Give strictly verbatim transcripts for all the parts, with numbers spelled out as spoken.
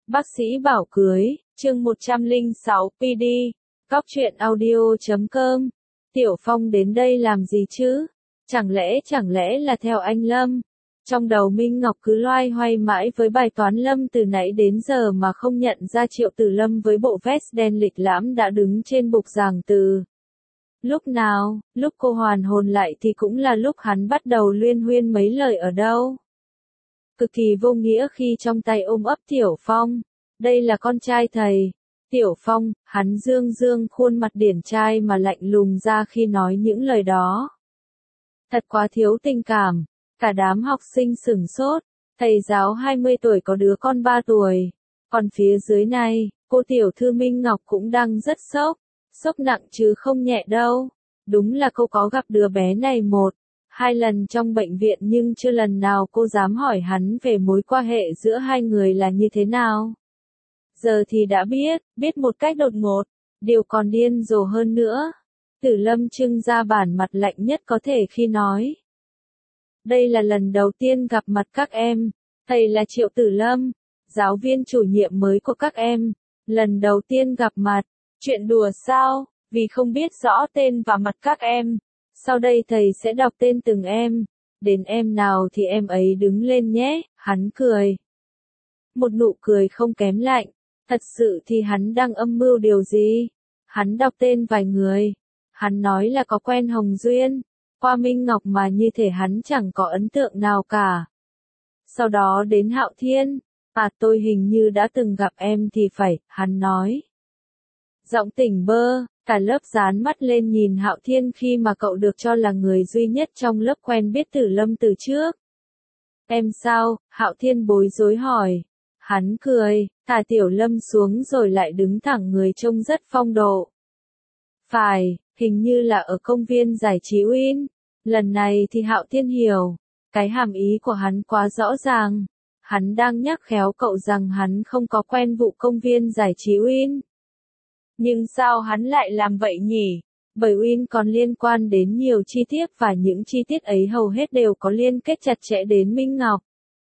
Bác sĩ bảo cưới, chương một trăm lẻ sáu pê đê, Cóc truyện audio chấm com. Tiểu Phong đến đây làm gì chứ? Chẳng lẽ chẳng lẽ là theo anh Lâm? Trong đầu Minh Ngọc cứ loay hoay mãi với bài toán Lâm từ nãy đến giờ mà không nhận ra Triệu Tử Lâm với bộ vest đen lịch lãm đã đứng trên bục giảng từ. Lúc nào, lúc cô hoàn hồn lại thì cũng là lúc hắn bắt đầu luyên huyên mấy lời ở đâu. Cực kỳ vô nghĩa khi trong tay ôm ấp Tiểu Phong. Đây là con trai thầy. Tiểu Phong, hắn dương dương khuôn mặt điển trai mà lạnh lùng ra khi nói những lời đó. Thật quá thiếu tình cảm. Cả đám học sinh sửng sốt. Thầy giáo hai mươi tuổi có đứa con ba tuổi. Còn phía dưới này, cô tiểu thư Minh Ngọc cũng đang rất sốc. Sốc nặng chứ không nhẹ đâu. Đúng là cô có gặp đứa bé này một, hai lần trong bệnh viện nhưng chưa lần nào cô dám hỏi hắn về mối quan hệ giữa hai người là như thế nào. Giờ thì đã biết, biết một cách đột ngột, điều còn điên rồ hơn nữa. Tử Lâm trưng ra bản mặt lạnh nhất có thể khi nói. Đây là lần đầu tiên gặp mặt các em, thầy là Triệu Tử Lâm, giáo viên chủ nhiệm mới của các em, lần đầu tiên gặp mặt, chuyện đùa sao, vì không biết rõ tên và mặt các em. Sau đây thầy sẽ đọc tên từng em, đến em nào thì em ấy đứng lên nhé, hắn cười. Một nụ cười không kém lạnh, thật sự thì hắn đang âm mưu điều gì? Hắn đọc tên vài người, hắn nói là có quen Hồng Duyên, qua Minh Ngọc mà như thể hắn chẳng có ấn tượng nào cả. Sau đó đến Hạo Thiên, à tôi hình như đã từng gặp em thì phải, hắn nói. Giọng tỉnh bơ. Cả lớp dán mắt lên nhìn Hạo Thiên khi mà cậu được cho là người duy nhất trong lớp quen biết Tử Lâm từ trước. Em sao? Hạo Thiên bối rối hỏi. Hắn cười, thả Tiểu Lâm xuống rồi lại đứng thẳng người trông rất phong độ. Phải, hình như là ở công viên giải trí Win. Lần này thì Hạo Thiên hiểu. Cái hàm ý của hắn quá rõ ràng. Hắn đang nhắc khéo cậu rằng hắn không có quen vụ công viên giải trí Win. Nhưng sao hắn lại làm vậy nhỉ? Bởi Win còn liên quan đến nhiều chi tiết và những chi tiết ấy hầu hết đều có liên kết chặt chẽ đến Minh Ngọc.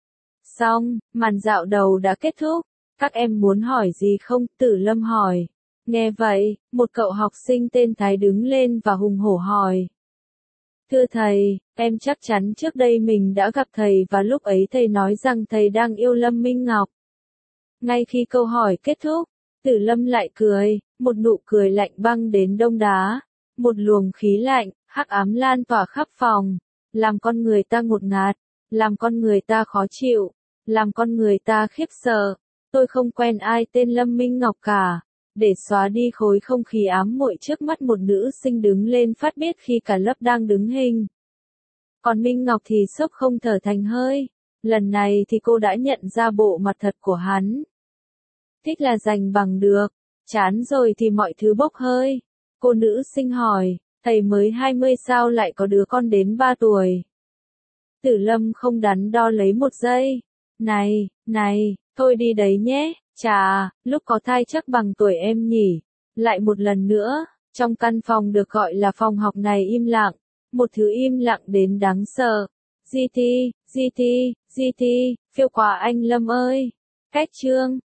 Xong, màn dạo đầu đã kết thúc. Các em muốn hỏi gì không? Tử Lâm hỏi. Nghe vậy, một cậu học sinh tên Thái đứng lên và hùng hổ hỏi. Thưa thầy, em chắc chắn trước đây mình đã gặp thầy và lúc ấy thầy nói rằng thầy đang yêu Lâm Minh Ngọc. Ngay khi câu hỏi kết thúc, Tử Lâm lại cười, một nụ cười lạnh băng đến đông đá, một luồng khí lạnh, hắc ám lan tỏa khắp phòng, làm con người ta ngột ngạt, làm con người ta khó chịu, làm con người ta khiếp sợ. Tôi không quen ai tên Lâm Minh Ngọc cả. Để xóa đi khối không khí ám muội trước mắt, một nữ sinh đứng lên phát biết khi cả lớp đang đứng hình. Còn Minh Ngọc thì sốc không thở thành hơi. Lần này thì cô đã nhận ra bộ mặt thật của hắn. Thích là giành bằng được, chán rồi thì mọi thứ bốc hơi. Cô nữ sinh hỏi, thầy mới hai mươi sao lại có đứa con đến ba tuổi. Tử Lâm không đắn đo lấy một giây. Này, này, thôi đi đấy nhé, chà, lúc có thai chắc bằng tuổi em nhỉ. Lại một lần nữa, trong căn phòng được gọi là phòng học này im lặng, một thứ im lặng đến đáng sợ. giê tê, giê tê, giê tê, phiêu quá anh Lâm ơi. Cách chương.